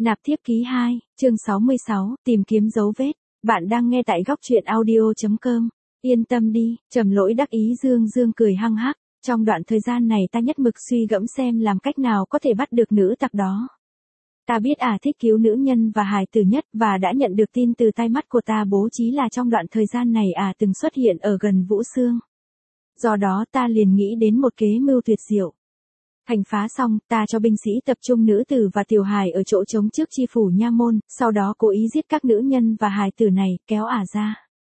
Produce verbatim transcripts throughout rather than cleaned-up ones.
Nạp thiếp ký hai, chương sáu mươi sáu, tìm kiếm dấu vết. Bạn đang nghe tại góc truyện audio chấm com. Yên tâm đi, Trầm Lỗi đắc ý dương dương cười hăng hắc. Trong đoạn thời gian này ta nhất mực suy gẫm xem làm cách nào có thể bắt được nữ tặc đó. Ta biết ả à thích cứu nữ nhân và hài tử nhất và đã nhận được tin từ tai mắt của ta bố trí là trong đoạn thời gian này ả à từng xuất hiện ở gần Vũ Xương. Do đó ta liền nghĩ đến một kế mưu tuyệt diệu. Thành phá xong, ta cho binh sĩ tập trung nữ tử và tiểu hài ở chỗ trống trước chi phủ nha môn, sau đó cố ý giết các nữ nhân và hài tử này, kéo ả ra.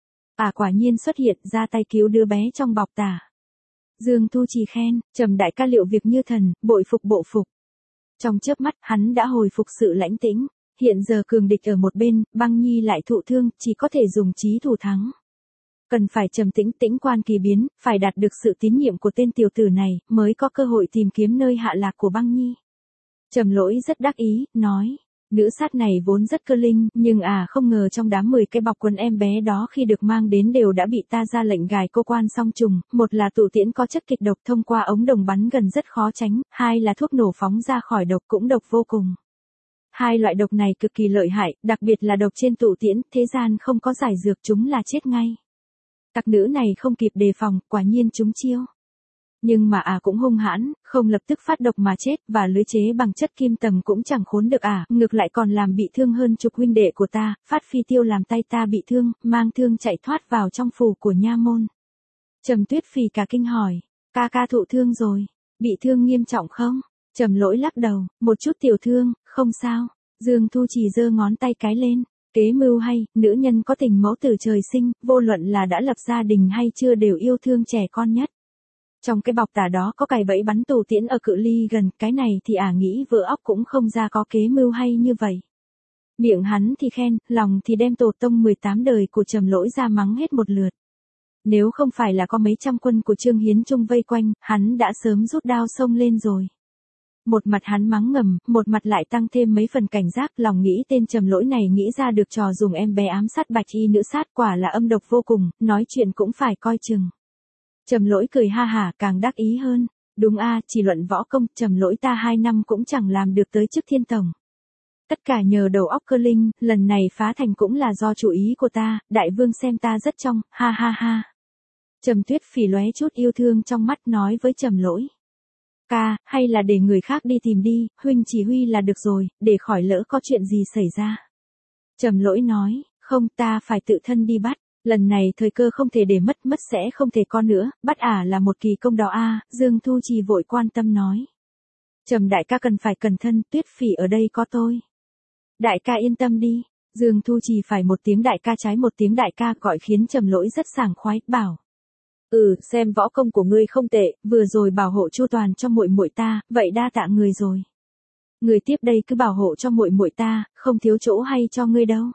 Ả quả nhiên xuất hiện ra tay cứu đứa bé trong bọc tả. Dương Thu Trì khen, Trầm đại ca liệu việc như thần, bội phục bộ phục. Trong chớp mắt, hắn đã hồi phục sự lãnh tĩnh, hiện giờ cường địch ở một bên, Băng Nhi lại thụ thương, chỉ có thể dùng trí thủ thắng. Cần phải trầm tĩnh tĩnh quan kỳ biến, phải đạt được sự tín nhiệm của tên tiểu tử này, mới có cơ hội tìm kiếm nơi hạ lạc của Băng Nhi. Trầm Lỗi rất đắc ý, nói, nữ sát này vốn rất cơ linh, nhưng à không ngờ trong đám mười cái bọc quần em bé đó khi được mang đến đều đã bị ta ra lệnh gài cô quan song trùng, một là tụ tiễn có chất kịch độc thông qua ống đồng bắn gần rất khó tránh, hai là thuốc nổ phóng ra khỏi độc cũng độc vô cùng. Hai loại độc này cực kỳ lợi hại, đặc biệt là độc trên tụ tiễn, thế gian không có giải dược chúng là chết ngay. Tặc nữ này không kịp đề phòng, quả nhiên trúng chiêu. Nhưng mà ả à cũng hung hãn, không lập tức phát độc mà chết, và lưới chế bằng chất kim tầm cũng chẳng khốn được ả, à, ngược lại còn làm bị thương hơn chục huynh đệ của ta, phát phi tiêu làm tay ta bị thương, mang thương chạy thoát vào trong phủ của nha môn. Trầm Tuyết Phì cả kinh hỏi, ca ca thụ thương rồi, bị thương nghiêm trọng không? Trầm Lỗi lắc đầu, một chút tiểu thương, không sao. Dương Thu Trì giơ ngón tay cái lên. Kế mưu hay, nữ nhân có tình mẫu tử trời sinh, vô luận là đã lập gia đình hay chưa đều yêu thương trẻ con nhất. Trong cái bọc tả đó có cài bẫy bắn tù tiễn ở cự ly gần, cái này thì ả à nghĩ vỡ óc cũng không ra có kế mưu hay như vậy. Miệng hắn thì khen, lòng thì đem tổ tông mười tám đời của Trầm Lỗi ra mắng hết một lượt. Nếu không phải là có mấy trăm quân của Trương Hiến Trung vây quanh, hắn đã sớm rút đao xông lên rồi. Một mặt hắn mắng ngầm, một mặt lại tăng thêm mấy phần cảnh giác, lòng nghĩ tên Trầm Lỗi này nghĩ ra được trò dùng em bé ám sát bạch y nữ sát, quả là âm độc vô cùng, nói chuyện cũng phải coi chừng. Trầm Lỗi cười ha hả càng đắc ý hơn, đúng a, chỉ luận võ công, Trầm Lỗi ta hai năm cũng chẳng làm được tới chức thiên tổng. Tất cả nhờ đầu óc cơ linh, lần này phá thành cũng là do chủ ý của ta, đại vương xem ta rất trong, ha ha ha. Trầm Tuyết Phì lóe chút yêu thương trong mắt nói với Trầm Lỗi. Ca, hay là để người khác đi tìm đi, huynh chỉ huy là được rồi, để khỏi lỡ có chuyện gì xảy ra. Trầm Lỗi nói, không ta phải tự thân đi bắt, lần này thời cơ không thể để mất, mất sẽ không thể có nữa, bắt ả à là một kỳ công đó a. À, Dương Thu Trì vội quan tâm nói. Trầm đại ca cần phải cẩn thân, Tuyết Phì ở đây có tôi. Đại ca yên tâm đi, Dương Thu Trì phải một tiếng đại ca trái một tiếng đại ca gọi khiến Trầm Lỗi rất sảng khoái, bảo. Ừ, xem võ công của ngươi không tệ, vừa rồi bảo hộ chu toàn cho muội muội ta, vậy đa tạ người rồi. Người tiếp đây cứ bảo hộ cho muội muội ta, không thiếu chỗ hay cho ngươi đâu.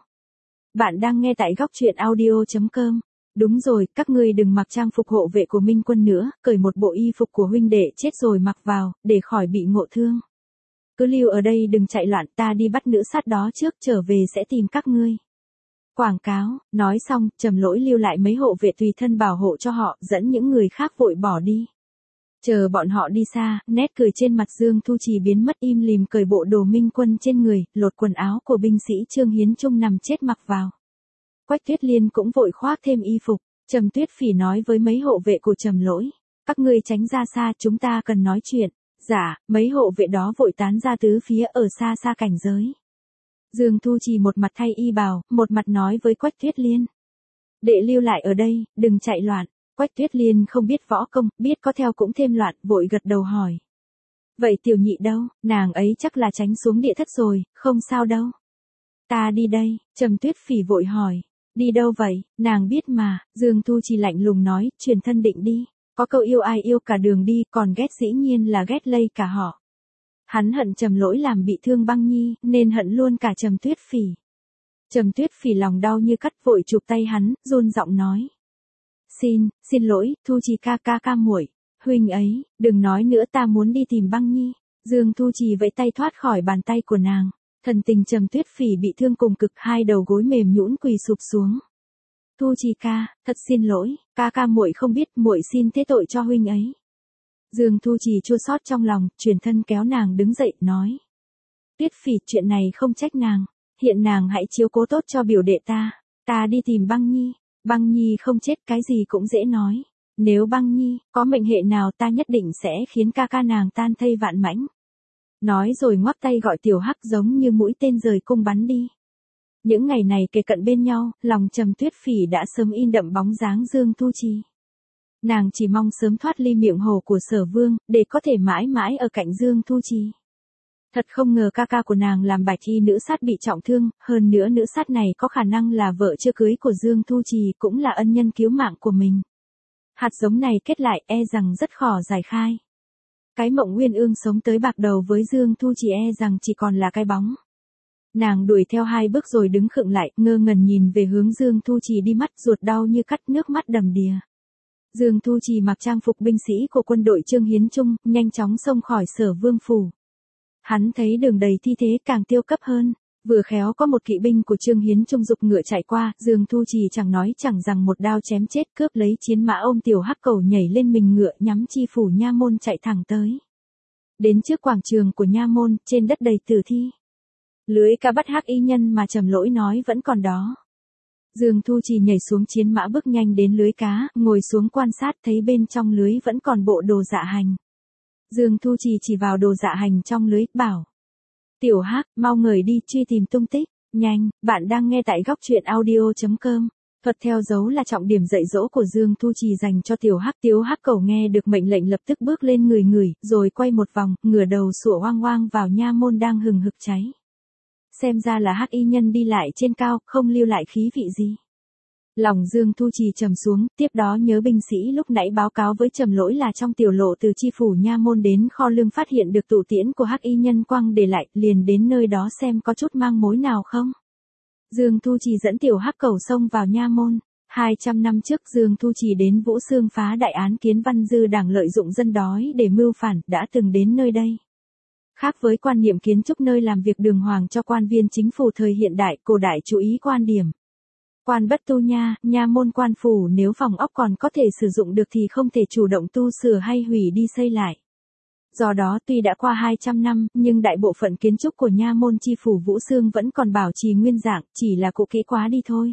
Bạn đang nghe tại góc truyện audio chấm com. Đúng rồi, các ngươi đừng mặc trang phục hộ vệ của Minh Quân nữa, cởi một bộ y phục của huynh đệ chết rồi mặc vào, để khỏi bị ngộ thương. Cứ lưu ở đây đừng chạy loạn, ta đi bắt nữ sát đó trước, trở về sẽ tìm các ngươi. Quảng cáo, nói xong, Trầm Lỗi lưu lại mấy hộ vệ tùy thân bảo hộ cho họ, dẫn những người khác vội bỏ đi. Chờ bọn họ đi xa, nét cười trên mặt Dương Thu Trì biến mất, im lìm cởi bộ đồ Minh Quân trên người, lột quần áo của binh sĩ Trương Hiến Trung nằm chết mặc vào. Quách Tuyết Liên cũng vội khoác thêm y phục, Trầm Tuyết Phì nói với mấy hộ vệ của Trầm Lỗi, các ngươi tránh ra xa, chúng ta cần nói chuyện. Dạ, mấy hộ vệ đó vội tán ra tứ phía ở xa xa cảnh giới. Dương Thu Trì một mặt thay y bào, một mặt nói với Quách Tuyết Liên. Đệ lưu lại ở đây, đừng chạy loạn. Quách Tuyết Liên không biết võ công, biết có theo cũng thêm loạn, vội gật đầu hỏi. Vậy tiểu nhị đâu, nàng ấy chắc là tránh xuống địa thất rồi, không sao đâu. Ta đi đây, Trầm Tuyết Phì vội hỏi. Đi đâu vậy, nàng biết mà, Dương Thu Trì lạnh lùng nói, truyền thân định đi. Có câu yêu ai yêu cả đường đi, còn ghét dĩ nhiên là ghét lây cả họ. Hắn hận Trầm Lỗi làm bị thương Băng Nhi, nên hận luôn cả Trầm Tuyết Phì. Trầm Tuyết Phì lòng đau như cắt, vội chụp tay hắn, run giọng nói. Xin, xin lỗi, Thu Trì ca ca ca muội, huynh ấy, đừng nói nữa, ta muốn đi tìm Băng Nhi. Dương Thu Trì vẫy tay thoát khỏi bàn tay của nàng. Thần tình Trầm Tuyết Phì bị thương cùng cực, hai đầu gối mềm nhũn quỳ sụp xuống. Thu Trì ca, thật xin lỗi, ca ca muội không biết, muội xin thế tội cho huynh ấy. Dương Thu Trì chua xót trong lòng, chuyển thân kéo nàng đứng dậy, nói. Tuyết Phỉ, chuyện này không trách nàng, hiện nàng hãy chiếu cố tốt cho biểu đệ ta, ta đi tìm Băng Nhi, Băng Nhi không chết cái gì cũng dễ nói, nếu Băng Nhi có mệnh hệ nào ta nhất định sẽ khiến ca ca nàng tan thây vạn mãnh. Nói rồi ngoắc tay gọi Tiểu Hắc giống như mũi tên rời cung bắn đi. Những ngày này kề cận bên nhau, lòng Trầm Tuyết Phỉ đã sớm in đậm bóng dáng Dương Thu Trì. Nàng chỉ mong sớm thoát ly miệng hồ của Sở Vương, để có thể mãi mãi ở cạnh Dương Thu Trì. Thật không ngờ ca ca của nàng làm bạch y nữ sát bị trọng thương, hơn nữa nữ sát này có khả năng là vợ chưa cưới của Dương Thu Trì, cũng là ân nhân cứu mạng của mình. Hạt giống này kết lại e rằng rất khó giải khai. Cái mộng Nguyên Ương sống tới bạc đầu với Dương Thu Trì e rằng chỉ còn là cái bóng. Nàng đuổi theo hai bước rồi đứng khựng lại, ngơ ngẩn nhìn về hướng Dương Thu Trì đi, mắt ruột đau như cắt, nước mắt đầm đìa. Dương Thu Trì mặc trang phục binh sĩ của quân đội Trương Hiến Trung, nhanh chóng xông khỏi Sở Vương phủ. Hắn thấy đường đầy thi thế càng tiêu cấp hơn, vừa khéo có một kỵ binh của Trương Hiến Trung giục ngựa chạy qua, Dương Thu Trì chẳng nói chẳng rằng một đao chém chết, cướp lấy chiến mã ôm Tiểu Hắc Cẩu nhảy lên mình ngựa nhắm chi phủ nha môn chạy thẳng tới. Đến trước quảng trường của nha môn, trên đất đầy tử thi. Lưới cá bắt hắc y nhân mà Trầm Lỗi nói vẫn còn đó. Dương Thu Trì nhảy xuống chiến mã bước nhanh đến lưới cá, ngồi xuống quan sát thấy bên trong lưới vẫn còn bộ đồ dạ hành. Dương Thu Trì chỉ vào đồ dạ hành trong lưới, bảo. Tiểu Hắc, mau ngời đi truy tìm tung tích, nhanh, bạn đang nghe tại góc truyện audio chấm com. Thuật theo dấu là trọng điểm dạy dỗ của Dương Thu Trì dành cho Tiểu Hắc. Tiểu Hắc Cẩu nghe được mệnh lệnh lập tức bước lên người người, rồi quay một vòng, ngửa đầu sủa oang oang vào nha môn đang hừng hực cháy. Xem ra là hắc y nhân đi lại trên cao, không lưu lại khí vị gì. Lòng Dương Thu Trì trầm xuống, tiếp đó nhớ binh sĩ lúc nãy báo cáo với Trầm Lỗi là trong tiểu lộ từ chi phủ nha môn đến kho lương phát hiện được tụ tiễn của hắc y nhân quăng để lại, liền đến nơi đó xem có chút mang mối nào không. Dương Thu Trì dẫn Tiểu Hắc Cẩu xông vào nha môn. hai trăm năm trước Dương Thu Trì đến Vũ Xương phá đại án Kiến Văn Dư đảng lợi dụng dân đói để mưu phản, đã từng đến nơi đây. Khác với quan niệm kiến trúc nơi làm việc đường hoàng cho quan viên chính phủ thời hiện đại, cổ đại chú ý quan điểm. Quan bất tu nha, nha môn quan phủ nếu phòng ốc còn có thể sử dụng được thì không thể chủ động tu sửa hay hủy đi xây lại. Do đó tuy đã qua hai trăm năm, nhưng đại bộ phận kiến trúc của nha môn chi phủ Vũ Xương vẫn còn bảo trì nguyên dạng, chỉ là cũ kỹ quá đi thôi.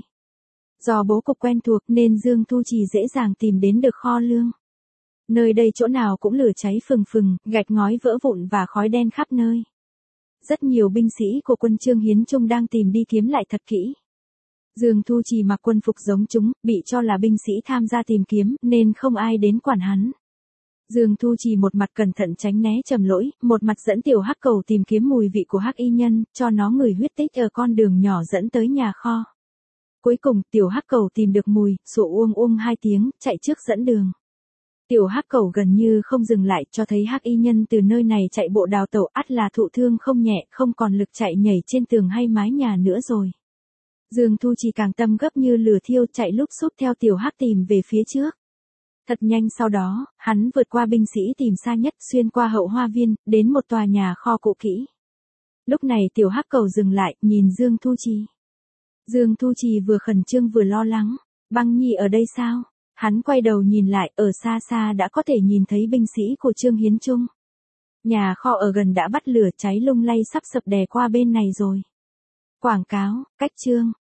Do bố cục quen thuộc nên Dương Thu Trì dễ dàng tìm đến được kho lương. Nơi đây chỗ nào cũng lửa cháy phừng phừng, gạch ngói vỡ vụn và khói đen khắp nơi. Rất nhiều binh sĩ của quân Trương Hiến Trung đang tìm đi kiếm lại thật kỹ. Dương Thu Trì mặc quân phục giống chúng, bị cho là binh sĩ tham gia tìm kiếm, nên không ai đến quản hắn. Dương Thu Trì một mặt cẩn thận tránh né Trầm Lỗi, một mặt dẫn Tiểu Hắc Cẩu tìm kiếm mùi vị của hắc y nhân, cho nó ngửi huyết tích ở con đường nhỏ dẫn tới nhà kho. Cuối cùng, Tiểu Hắc Cẩu tìm được mùi, sủa uông uông hai tiếng, chạy trước dẫn đường. Tiểu Hắc Cẩu gần như không dừng lại, cho thấy hắc y nhân từ nơi này chạy bộ đào tẩu, ắt là thụ thương không nhẹ, không còn lực chạy nhảy trên tường hay mái nhà nữa rồi. Dương Thu Trì càng tâm gấp như lửa thiêu, chạy lúc xúc theo Tiểu Hắc tìm về phía trước. Thật nhanh sau đó, hắn vượt qua binh sĩ tìm xa nhất, xuyên qua hậu hoa viên, đến một tòa nhà kho cũ kỹ. Lúc này Tiểu Hắc Cẩu dừng lại, nhìn Dương Thu Trì. Dương Thu Trì vừa khẩn trương vừa lo lắng. Băng Nhi ở đây sao? Hắn quay đầu nhìn lại, ở xa xa đã có thể nhìn thấy binh sĩ của Trương Hiến Trung. Nhà kho ở gần đã bắt lửa cháy lung lay sắp sập đè qua bên này rồi. Quảng cáo, cách chương.